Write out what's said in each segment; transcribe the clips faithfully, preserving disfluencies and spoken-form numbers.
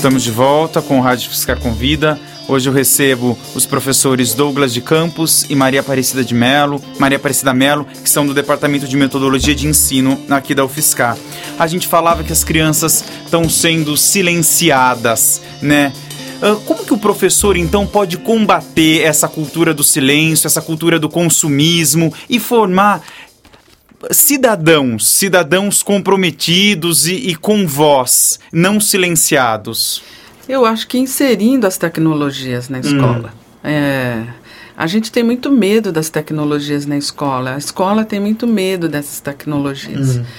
Estamos de volta com o Rádio Fiscar Convida. Hoje eu recebo os professores Douglas de Campos e Maria Aparecida de Melo, Maria Aparecida Melo, que são do Departamento de Metodologia de Ensino aqui da UFSCar. A gente falava que as crianças estão sendo silenciadas, né? Como que o professor, então, pode combater essa cultura do silêncio, essa cultura do consumismo e formar cidadãos, cidadãos comprometidos e, e com voz, não silenciados? Eu acho que inserindo as tecnologias na escola. Hum. É, a gente tem muito medo das tecnologias na escola. A escola tem muito medo dessas tecnologias. Hum.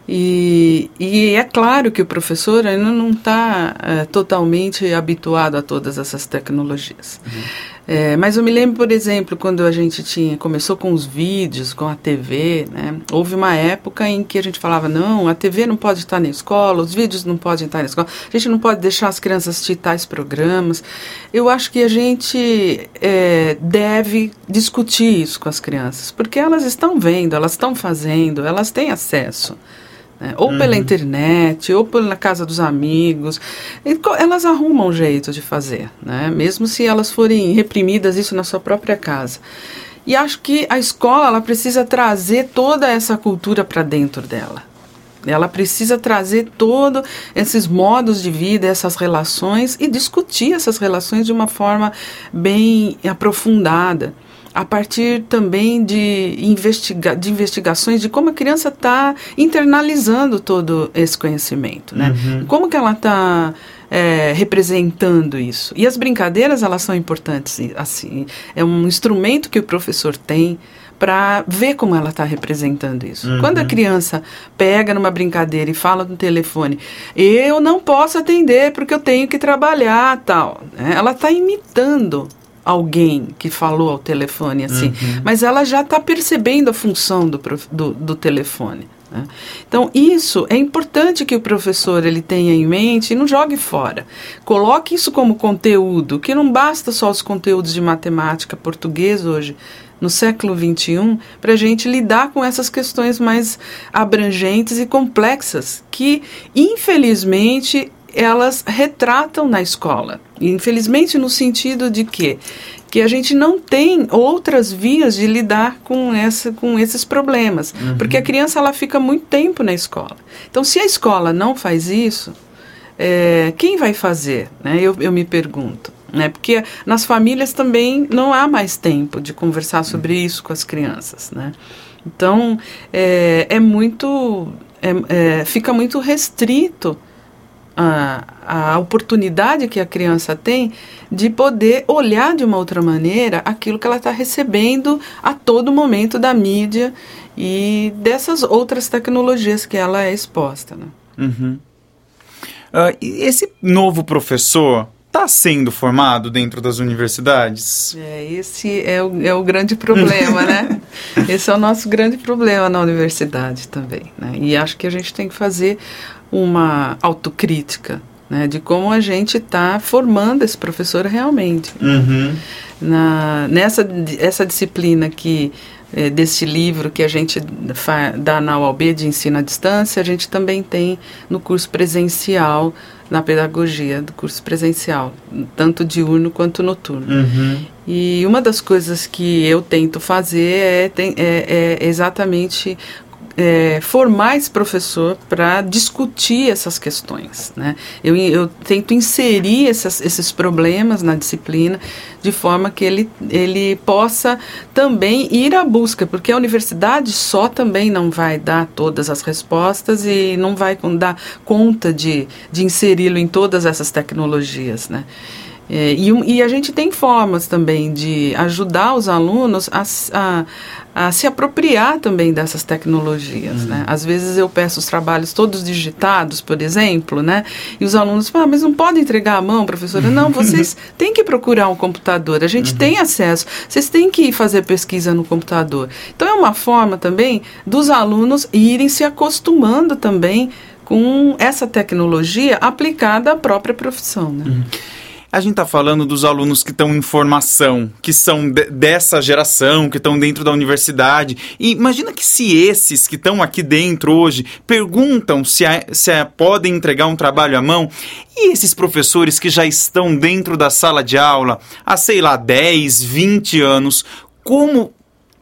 E, e é claro que o professor ainda não está é, totalmente habituado a todas essas tecnologias. Uhum. É, mas eu me lembro, por exemplo, quando a gente tinha, começou com os vídeos, com a T V, né? Houve uma época em que a gente falava, não, a T V não pode estar na escola, os vídeos não podem estar na escola, a gente não pode deixar as crianças assistir tais programas. Eu acho que a gente é, deve discutir isso com as crianças, porque elas estão vendo, elas estão fazendo, elas têm acesso. Né? Ou uhum. pela internet, ou pela casa dos amigos, elas arrumam um jeito de fazer, né? Mesmo se elas forem reprimidas isso na sua própria casa. E acho que a escola ela precisa trazer toda essa cultura para dentro dela. Ela precisa trazer todos esses modos de vida, essas relações e discutir essas relações de uma forma bem aprofundada. A partir também de, investiga- de investigações de como a criança está internalizando todo esse conhecimento, né? Uhum. Como que ela está é, representando isso. E as brincadeiras, elas são importantes, assim, é um instrumento que o professor tem para ver como ela está representando isso. Uhum. Quando a criança pega numa brincadeira e fala no telefone, eu não posso atender porque eu tenho que trabalhar, tal, né? Ela está imitando alguém que falou ao telefone assim, uhum. mas ela já está percebendo a função do, do, do telefone. Né? Então, isso é importante que o professor ele tenha em mente e não jogue fora. Coloque isso como conteúdo, que não basta só os conteúdos de matemática, português hoje, no século vinte e um, para a gente lidar com essas questões mais abrangentes e complexas, que, infelizmente, elas retratam na escola. Infelizmente, no sentido de que, que a gente não tem outras vias de lidar com, essa, com esses problemas. Uhum. Porque a criança ela fica muito tempo na escola. Então, se a escola não faz isso, é, quem vai fazer? Né? Eu, eu me pergunto. Né? Porque nas famílias também não há mais tempo de conversar sobre isso com as crianças. Né? Então, é, é muito, é, é, fica muito restrito A, a oportunidade que a criança tem de poder olhar de uma outra maneira aquilo que ela está recebendo a todo momento da mídia e dessas outras tecnologias que ela é exposta. Né? Uhum. Uh, esse novo professor está sendo formado dentro das universidades? É, esse é o, é o grande problema, né? Esse é o nosso grande problema na universidade também. Né? E acho que a gente tem que fazer uma autocrítica, né, de como a gente está formando esse professor realmente. Uhum. Na, nessa essa disciplina que, é, desse livro que a gente fa, dá na U A B de ensino à distância, a gente também tem no curso presencial, na pedagogia do curso presencial, tanto diurno quanto noturno. Uhum. E uma das coisas que eu tento fazer é, tem, é, é exatamente É, formar esse professor para discutir essas questões. Né? Eu, eu tento inserir essas, esses problemas na disciplina de forma que ele, ele possa também ir à busca, porque a universidade só também não vai dar todas as respostas e não vai dar conta de, de inseri-lo em todas essas tecnologias. Né? É, e, e a gente tem formas também de ajudar os alunos a, a, a se apropriar também dessas tecnologias. Uhum. Né? Às vezes eu peço os trabalhos todos digitados, por exemplo, né? E os alunos falam, ah, mas não pode entregar à mão, professora? Não, vocês têm que procurar um computador, a gente uhum. tem acesso, vocês têm que ir fazer pesquisa no computador. Então é uma forma também dos alunos irem se acostumando também com essa tecnologia aplicada à própria profissão. Né? Uhum. A gente está falando dos alunos que estão em formação, que são de, dessa geração, que estão dentro da universidade. E imagina que se esses que estão aqui dentro hoje perguntam se, a, se a, podem entregar um trabalho à mão, e esses professores que já estão dentro da sala de aula há, sei lá, dez, vinte anos, como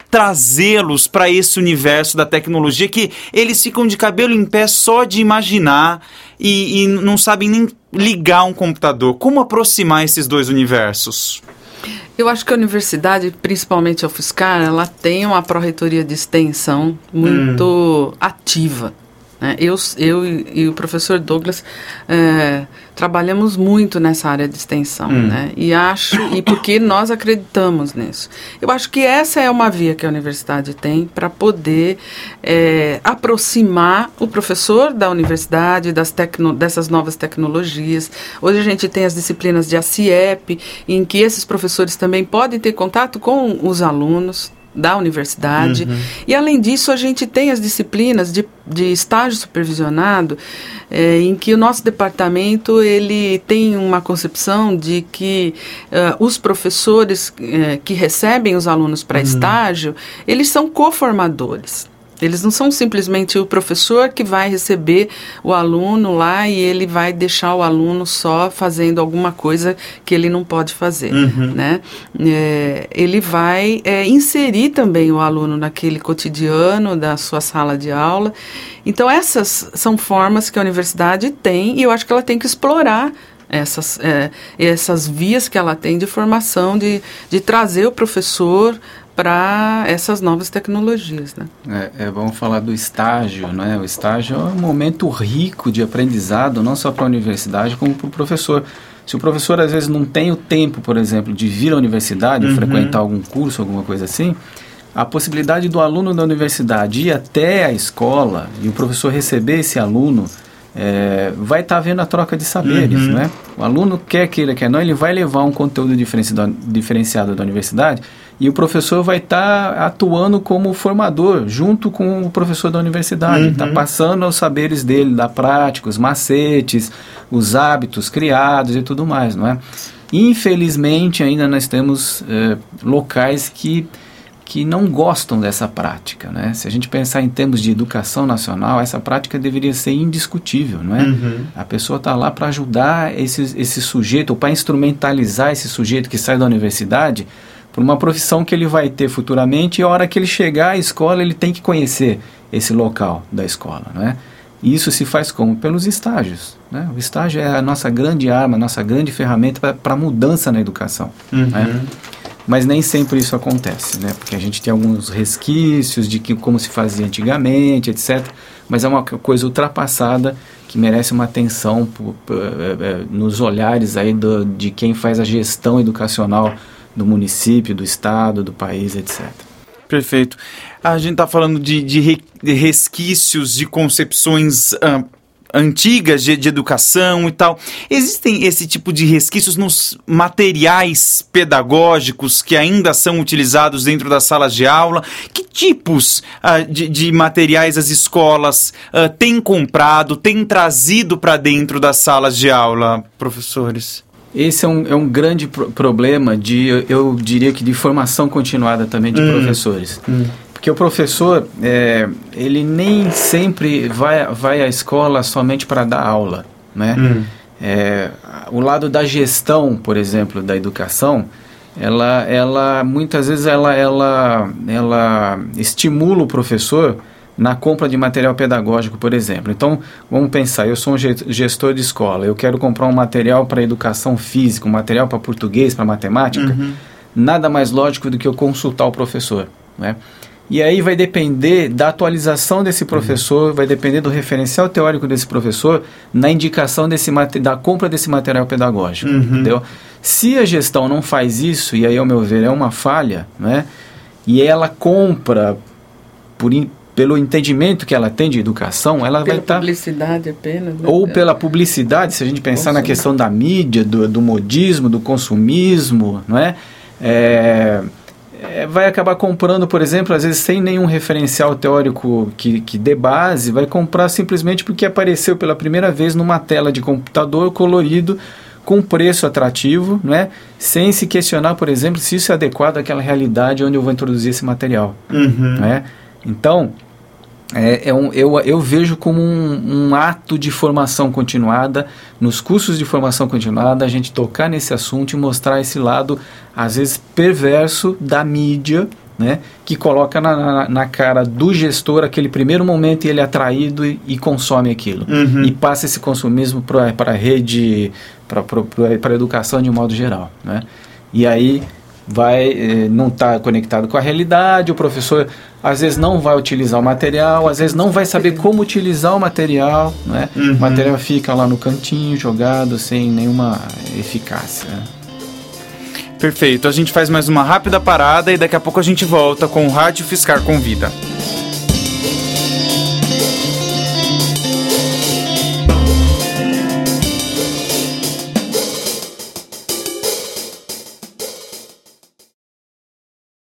trazê-los para esse universo da tecnologia que eles ficam de cabelo em pé só de imaginar e, e não sabem nem ligar um computador? Como aproximar esses dois universos? Eu acho que a universidade, principalmente a UFSCar, ela tem uma pró-reitoria de extensão muito hum. ativa. Né? Eu, eu e, e o professor Douglas é, trabalhamos muito nessa área de extensão, hum. né? E acho, e porque nós acreditamos nisso. Eu acho que essa é uma via que a universidade tem para poder é, aproximar o professor da universidade das tecno, dessas novas tecnologias. Hoje a gente tem as disciplinas de A C I E P, em que esses professores também podem ter contato com os alunos da universidade. Uhum. E, além disso, a gente tem as disciplinas de, de estágio supervisionado, é, em que o nosso departamento ele tem uma concepção de que uh, os professores uh, que recebem os alunos para uhum. estágio, eles são coformadores. Eles não são simplesmente o professor que vai receber o aluno lá e ele vai deixar o aluno só fazendo alguma coisa que ele não pode fazer, uhum. né? É, ele vai é, inserir também o aluno naquele cotidiano da sua sala de aula. Então, essas são formas que a universidade tem e eu acho que ela tem que explorar essas, é, essas vias que ela tem de formação, de, de trazer o professor para essas novas tecnologias, né? É, é bom falar do estágio, né? O estágio é um momento rico de aprendizado, não só para a universidade, como para o professor. Se o professor, às vezes, não tem o tempo, por exemplo, de vir à universidade, uhum. frequentar algum curso, alguma coisa assim, a possibilidade do aluno da universidade ir até a escola e o professor receber esse aluno, é, vai estar tá havendo a troca de saberes, uhum. né? O aluno quer queira, quer não, ele vai levar um conteúdo diferenciado, diferenciado da universidade e o professor vai estar tá atuando como formador, junto com o professor da universidade. Está uhum. passando os saberes dele, da prática, os macetes, os hábitos criados e tudo mais, não é? Infelizmente, ainda nós temos é, locais que... que não gostam dessa prática, né? Se a gente pensar em termos de educação nacional, essa prática deveria ser indiscutível, não é? Uhum. A pessoa está lá para ajudar esse, esse sujeito, ou para instrumentalizar esse sujeito que sai da universidade por uma profissão que ele vai ter futuramente, e a hora que ele chegar à escola, ele tem que conhecer esse local da escola, não é? E isso se faz como? Pelos estágios, né? O estágio é a nossa grande arma, a nossa grande ferramenta para a mudança na educação, uhum. né? Mas nem sempre isso acontece, né? Porque a gente tem alguns resquícios de que, como se fazia antigamente, etcétera. Mas é uma coisa ultrapassada que merece uma atenção por, por, é, nos olhares aí do, de quem faz a gestão educacional do município, do estado, do país, etcétera. Perfeito. A gente está falando de, de, re, de resquícios, de concepções uh, antigas de, de educação e tal. Existem esse tipo de resquícios nos materiais pedagógicos que ainda são utilizados dentro das salas de aula? Que tipos uh, de, de materiais as escolas uh, têm comprado, têm trazido para dentro das salas de aula, professores? Esse é um, é um grande pro- problema de, eu, eu diria que de formação continuada também de hum. professores. Hum. Porque o professor, é, ele nem sempre vai, vai à escola somente para dar aula, né? Hum. É, o lado da gestão, por exemplo, da educação, ela, ela muitas vezes ela, ela, ela estimula o professor na compra de material pedagógico, por exemplo. Então, vamos pensar, eu sou um gestor de escola, eu quero comprar um material para educação física, um material para português, para matemática, uhum. nada mais lógico do que eu consultar o professor, né? E aí vai depender da atualização desse professor, uhum. vai depender do referencial teórico desse professor na indicação desse, da compra desse material pedagógico, uhum. entendeu? Se a gestão não faz isso, e aí, ao meu ver, é uma falha, né? E ela compra por in, pelo entendimento que ela tem de educação, ela pela vai estar... Pela publicidade apenas. Né? Ou pela publicidade, se a gente pensar Consumo. na questão da mídia, do, do modismo, do consumismo, não é? É, é? Vai acabar comprando, por exemplo, às vezes sem nenhum referencial teórico que, que dê base, vai comprar simplesmente porque apareceu pela primeira vez numa tela de computador colorido com preço atrativo, né? Sem se questionar, por exemplo, se isso é adequado àquela realidade onde eu vou introduzir esse material. Uhum. Né? Então, é, é um, eu, eu vejo como um, um ato de formação continuada, nos cursos de formação continuada, a gente tocar nesse assunto e mostrar esse lado, às vezes, perverso da mídia, né, que coloca na, na, na cara do gestor aquele primeiro momento e ele é atraído e, e consome aquilo. Uhum. E passa esse consumismo para a rede, para a educação de um modo geral. Né? E aí vai, eh, não está conectado com a realidade, o professor às vezes não vai utilizar o material, às vezes não vai saber como utilizar o material. Né? Uhum. O material fica lá no cantinho, jogado, sem nenhuma eficácia. Né? Perfeito, a gente faz mais uma rápida parada e daqui a pouco a gente volta com o Rádio Fiscar Convida.